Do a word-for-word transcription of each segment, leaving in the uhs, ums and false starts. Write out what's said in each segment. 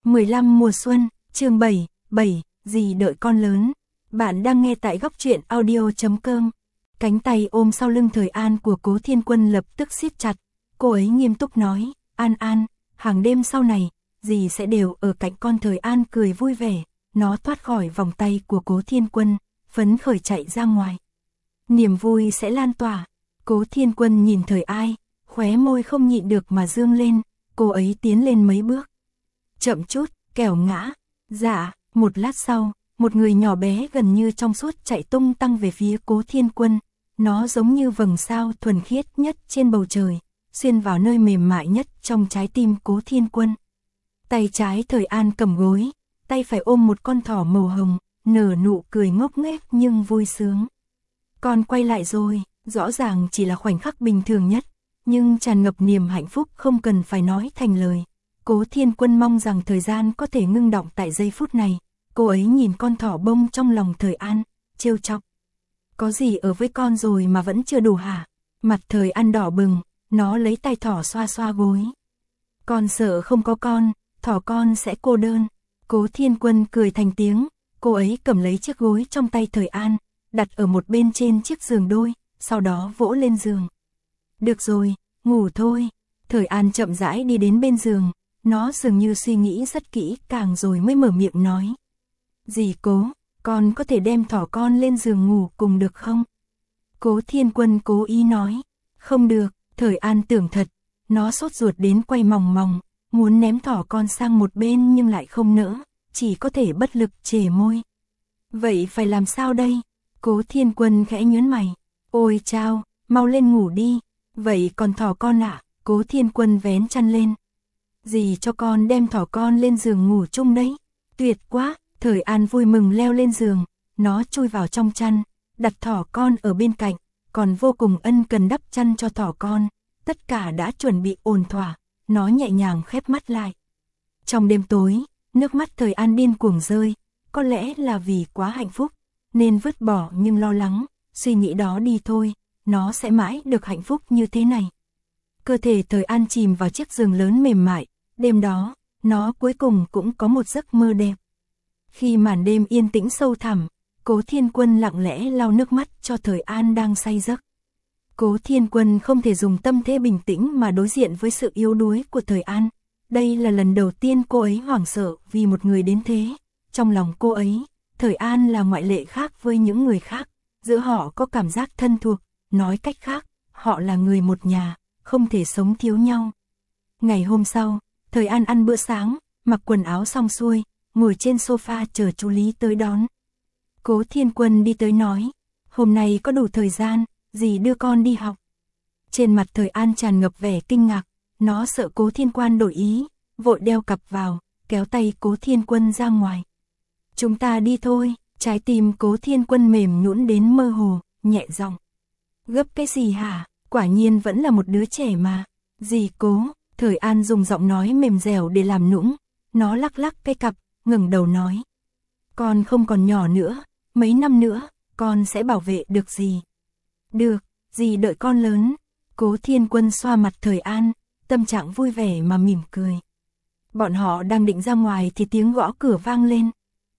mười lăm mùa xuân, chương bảy, bảy, gì đợi con lớn. Bạn đang nghe tại góc truyện audio chấm com. Cánh tay ôm sau lưng Thời An của Cố Thiên Quân lập tức siết chặt. Cô ấy nghiêm túc nói, An An, hàng đêm sau này, dì sẽ đều ở cạnh con. Thời An cười vui vẻ, nó thoát khỏi vòng tay của Cố Thiên Quân, phấn khởi chạy ra ngoài. Niềm vui sẽ lan tỏa. Cố Thiên Quân nhìn Thời Ai, khóe môi không nhịn được mà dương lên, cô ấy tiến lên mấy bước. Chậm chút, kẻo ngã. Dạ, một lát sau, một người nhỏ bé gần như trong suốt chạy tung tăng về phía Cố Thiên Quân. Nó giống như vầng sao thuần khiết nhất trên bầu trời, xuyên vào nơi mềm mại nhất trong trái tim Cố Thiên Quân. Tay trái Thời An cầm gối, tay phải ôm một con thỏ màu hồng, nở nụ cười ngốc nghếch nhưng vui sướng. Con quay lại rồi, rõ ràng chỉ là khoảnh khắc bình thường nhất, nhưng tràn ngập niềm hạnh phúc không cần phải nói thành lời. Cố Thiên Quân mong rằng thời gian có thể ngưng đọng tại giây phút này. Cô ấy nhìn con thỏ bông trong lòng Thời An, trêu chọc. Có gì ở với con rồi mà vẫn chưa đủ hả? Mặt Thời An đỏ bừng, nó lấy tay thỏ xoa xoa gối. Con sợ không có con, thỏ con sẽ cô đơn. Cố Thiên Quân cười thành tiếng, cô ấy cầm lấy chiếc gối trong tay Thời An, đặt ở một bên trên chiếc giường đôi, sau đó vỗ lên giường. Được rồi, ngủ thôi. Thời An chậm rãi đi đến bên giường, nó dường như suy nghĩ rất kỹ càng rồi mới mở miệng nói. Dì Cố, con có thể đem thỏ con lên giường ngủ cùng được không? Cố Thiên Quân cố ý nói. Không được. Thời An tưởng thật, nó sốt ruột đến quay mòng mòng, muốn ném thỏ con sang một bên nhưng lại không nỡ, chỉ có thể bất lực chề môi. Vậy phải làm sao đây? Cố Thiên Quân khẽ nhớn mày. Ôi chao, mau lên ngủ đi. Vậy còn thỏ con ạ? À? Cố Thiên Quân vén chăn lên. Dì cho con đem thỏ con lên giường ngủ chung đấy. Tuyệt quá. Thời An vui mừng leo lên giường, nó chui vào trong chăn, đặt thỏ con ở bên cạnh, còn vô cùng ân cần đắp chăn cho thỏ con. Tất cả đã chuẩn bị ổn thỏa, nó nhẹ nhàng khép mắt lại. Trong đêm tối, nước mắt Thời An điên cuồng rơi, có lẽ là vì quá hạnh phúc, nên vứt bỏ nhưng lo lắng, suy nghĩ đó đi thôi, nó sẽ mãi được hạnh phúc như thế này. Cơ thể Thời An chìm vào chiếc giường lớn mềm mại, đêm đó, nó cuối cùng cũng có một giấc mơ đẹp. Khi màn đêm yên tĩnh sâu thẳm, Cố Thiên Quân lặng lẽ lau nước mắt cho Thời An đang say giấc. Cố Thiên Quân không thể dùng tâm thế bình tĩnh mà đối diện với sự yếu đuối của Thời An. Đây là lần đầu tiên cô ấy hoảng sợ vì một người đến thế. Trong lòng cô ấy, Thời An là ngoại lệ khác với những người khác. Giữa họ có cảm giác thân thuộc, nói cách khác, họ là người một nhà, không thể sống thiếu nhau. Ngày hôm sau, Thời An ăn bữa sáng, mặc quần áo xong xuôi, ngồi trên sofa chờ chú Lý tới đón. Cố Thiên Quân đi tới nói, hôm nay có đủ thời gian, dì đưa con đi học. Trên mặt Thời An tràn ngập vẻ kinh ngạc, nó sợ Cố Thiên Quân đổi ý, vội đeo cặp vào, kéo tay Cố Thiên Quân ra ngoài. Chúng ta đi thôi. Trái tim Cố Thiên Quân mềm nhũn đến mơ hồ, nhẹ giọng. Gấp cái gì hả? Quả nhiên vẫn là một đứa trẻ mà. Dì Cố. Thời An dùng giọng nói mềm dẻo để làm nũng, nó lắc lắc cái cặp, ngẩng đầu nói. Con không còn nhỏ nữa, mấy năm nữa, con sẽ bảo vệ được dì. Được, dì đợi con lớn. Cố Thiên Quân xoa mặt Thời An, tâm trạng vui vẻ mà mỉm cười. Bọn họ đang định ra ngoài thì tiếng gõ cửa vang lên.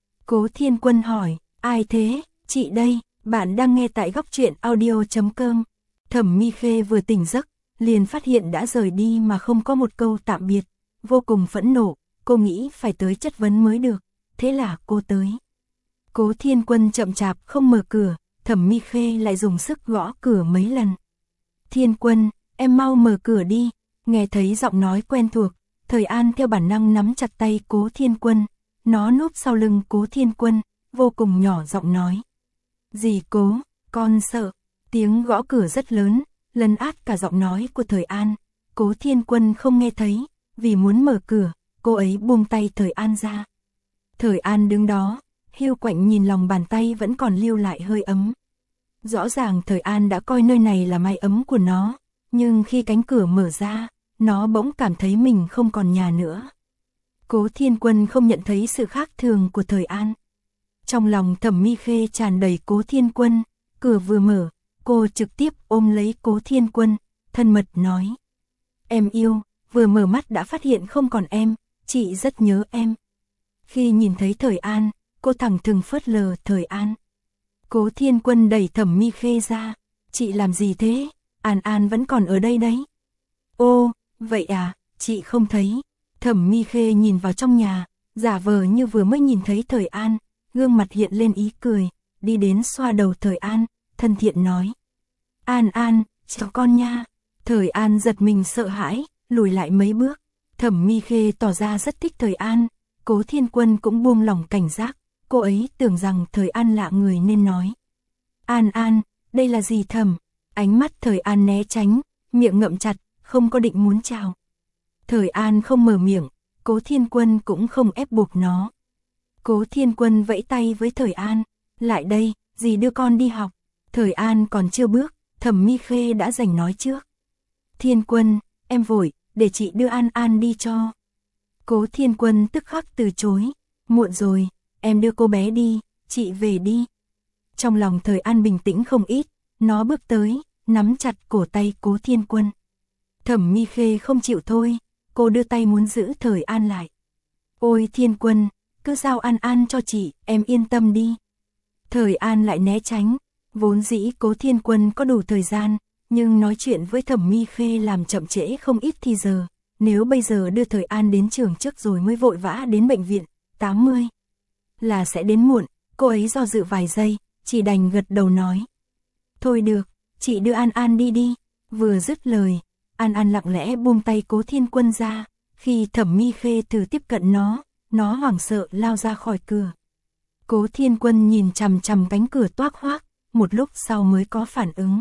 Cố Thiên Quân hỏi, ai thế? Chị đây, bạn đang nghe tại góc truyện audio chấm com. Thẩm Mi Khê vừa tỉnh giấc, liền phát hiện đã rời đi mà không có một câu tạm biệt, vô cùng phẫn nộ, cô nghĩ phải tới chất vấn mới được, thế là cô tới. Cố Thiên Quân chậm chạp không mở cửa, Thẩm Mi Khê lại dùng sức gõ cửa mấy lần. Thiên Quân, em mau mở cửa đi. Nghe thấy giọng nói quen thuộc, Thời An theo bản năng nắm chặt tay Cố Thiên Quân, nó núp sau lưng Cố Thiên Quân, vô cùng nhỏ giọng nói. Dì Cố, con sợ. Tiếng gõ cửa rất lớn, lấn át cả giọng nói của Thời An. Cố Thiên Quân không nghe thấy, vì muốn mở cửa, cô ấy buông tay Thời An ra. Thời An đứng đó, hiu quạnh nhìn lòng bàn tay vẫn còn lưu lại hơi ấm. Rõ ràng Thời An đã coi nơi này là mái ấm của nó, nhưng khi cánh cửa mở ra, nó bỗng cảm thấy mình không còn nhà nữa. Cố Thiên Quân không nhận thấy sự khác thường của Thời An. Trong lòng Thẩm Mi Khê tràn đầy Cố Thiên Quân, cửa vừa mở, cô trực tiếp ôm lấy Cố Thiên Quân, thân mật nói. Em yêu, vừa mở mắt đã phát hiện không còn em, chị rất nhớ em. Khi nhìn thấy Thời An, cô thẳng thừng phớt lờ Thời An. Cố Thiên Quân đẩy Thẩm Mi Khê ra, chị làm gì thế, An An vẫn còn ở đây đấy. Ô, vậy à, chị không thấy. Thẩm Mi Khê nhìn vào trong nhà, giả vờ như vừa mới nhìn thấy Thời An, gương mặt hiện lên ý cười, đi đến xoa đầu Thời An, thân thiện nói. An An, chào con nha. Thời An giật mình sợ hãi, lùi lại mấy bước. Thẩm Mi Khê tỏ ra rất thích Thời An, Cố Thiên Quân cũng buông lỏng cảnh giác, cô ấy tưởng rằng Thời An lạ người nên nói. An An, đây là gì Thẩm? Ánh mắt Thời An né tránh, miệng ngậm chặt, không có định muốn chào. Thời An không mở miệng, Cố Thiên Quân cũng không ép buộc nó. Cố Thiên Quân vẫy tay với Thời An, lại đây, dì đưa con đi học. Thời An còn chưa bước, Thẩm Mi Khê đã giành nói trước. Thiên Quân, em vội, để chị đưa An An đi cho. Cố Thiên Quân tức khắc từ chối, muộn rồi, em đưa cô bé đi, chị về đi. Trong lòng Thời An bình tĩnh không ít, nó bước tới, nắm chặt cổ tay Cố Thiên Quân. Thẩm Mi Khê không chịu thôi, cô đưa tay muốn giữ Thời An lại. Ôi Thiên Quân, cứ giao An An cho chị, em yên tâm đi. Thời An lại né tránh, vốn dĩ Cố Thiên Quân có đủ thời gian, nhưng nói chuyện với Thẩm Mi Khê làm chậm trễ không ít thì giờ. Nếu bây giờ đưa Thời An đến trường trước rồi mới vội vã đến bệnh viện, tám mươi là sẽ đến muộn, cô ấy do dự vài giây, chỉ đành gật đầu nói. Thôi được, chị đưa An An đi đi. Vừa dứt lời, An An lặng lẽ buông tay Cố Thiên Quân ra, khi Thẩm Mi Khê thử tiếp cận nó, nó hoảng sợ lao ra khỏi cửa. Cố Thiên Quân nhìn chằm chằm cánh cửa toác hoác, một lúc sau mới có phản ứng.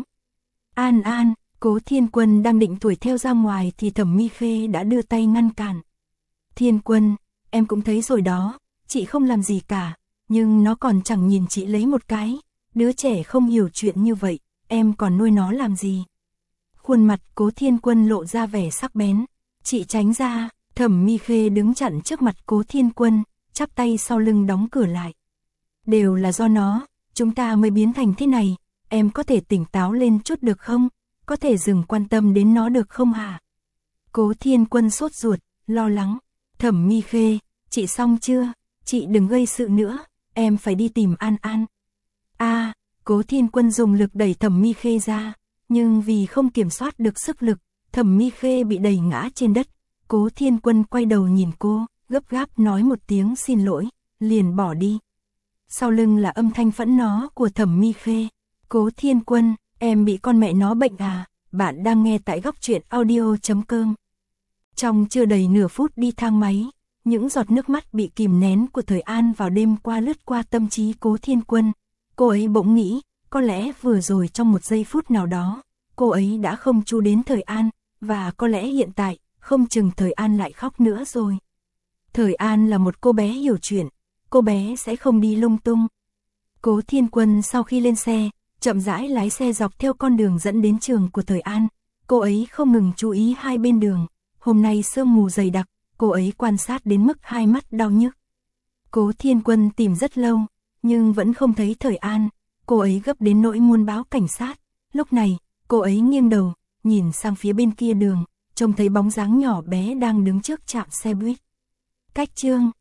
An An, Cố Thiên Quân đang định đuổi theo ra ngoài thì Thẩm Mi Khê đã đưa tay ngăn cản. Thiên Quân, em cũng thấy rồi đó, chị không làm gì cả, nhưng nó còn chẳng nhìn chị lấy một cái, đứa trẻ không hiểu chuyện như vậy, em còn nuôi nó làm gì. Khuôn mặt Cố Thiên Quân lộ ra vẻ sắc bén, chị tránh ra. Thẩm Mi Khê đứng chặn trước mặt Cố Thiên Quân, chắp tay sau lưng đóng cửa lại. Đều là do nó, chúng ta mới biến thành thế này, em có thể tỉnh táo lên chút được không? Có thể dừng quan tâm đến nó được không hả? Cố Thiên Quân sốt ruột, lo lắng. Thẩm Mi Khê, chị xong chưa? Chị đừng gây sự nữa, em phải đi tìm An An. A, à, Cố Thiên Quân dùng lực đẩy Thẩm Mi Khê ra, nhưng vì không kiểm soát được sức lực, Thẩm Mi Khê bị đẩy ngã trên đất. Cố Thiên Quân quay đầu nhìn cô, gấp gáp nói một tiếng xin lỗi, liền bỏ đi. Sau lưng là âm thanh phẫn nó của Thẩm Mi Khê. Cố Thiên Quân, em bị con mẹ nó bệnh à? Bạn đang nghe tại góc truyện audio chấm com. Trong chưa đầy nửa phút đi thang máy, những giọt nước mắt bị kìm nén của Thời An vào đêm qua lướt qua tâm trí Cố Thiên Quân. Cô ấy bỗng nghĩ, có lẽ vừa rồi trong một giây phút nào đó, cô ấy đã không chú đến Thời An, và có lẽ hiện tại, không chừng Thời An lại khóc nữa rồi. Thời An là một cô bé hiểu chuyện, cô bé sẽ không đi lung tung. Cố Thiên Quân sau khi lên xe, chậm rãi lái xe dọc theo con đường dẫn đến trường của Thời An. Cô ấy không ngừng chú ý hai bên đường. Hôm nay sương mù dày đặc, cô ấy quan sát đến mức hai mắt đau nhức. Cố Thiên Quân tìm rất lâu, nhưng vẫn không thấy Thời An. Cô ấy gấp đến nỗi muốn báo cảnh sát. Lúc này, cô ấy nghiêng đầu, nhìn sang phía bên kia đường, trông thấy bóng dáng nhỏ bé đang đứng trước trạm xe buýt. Cách chương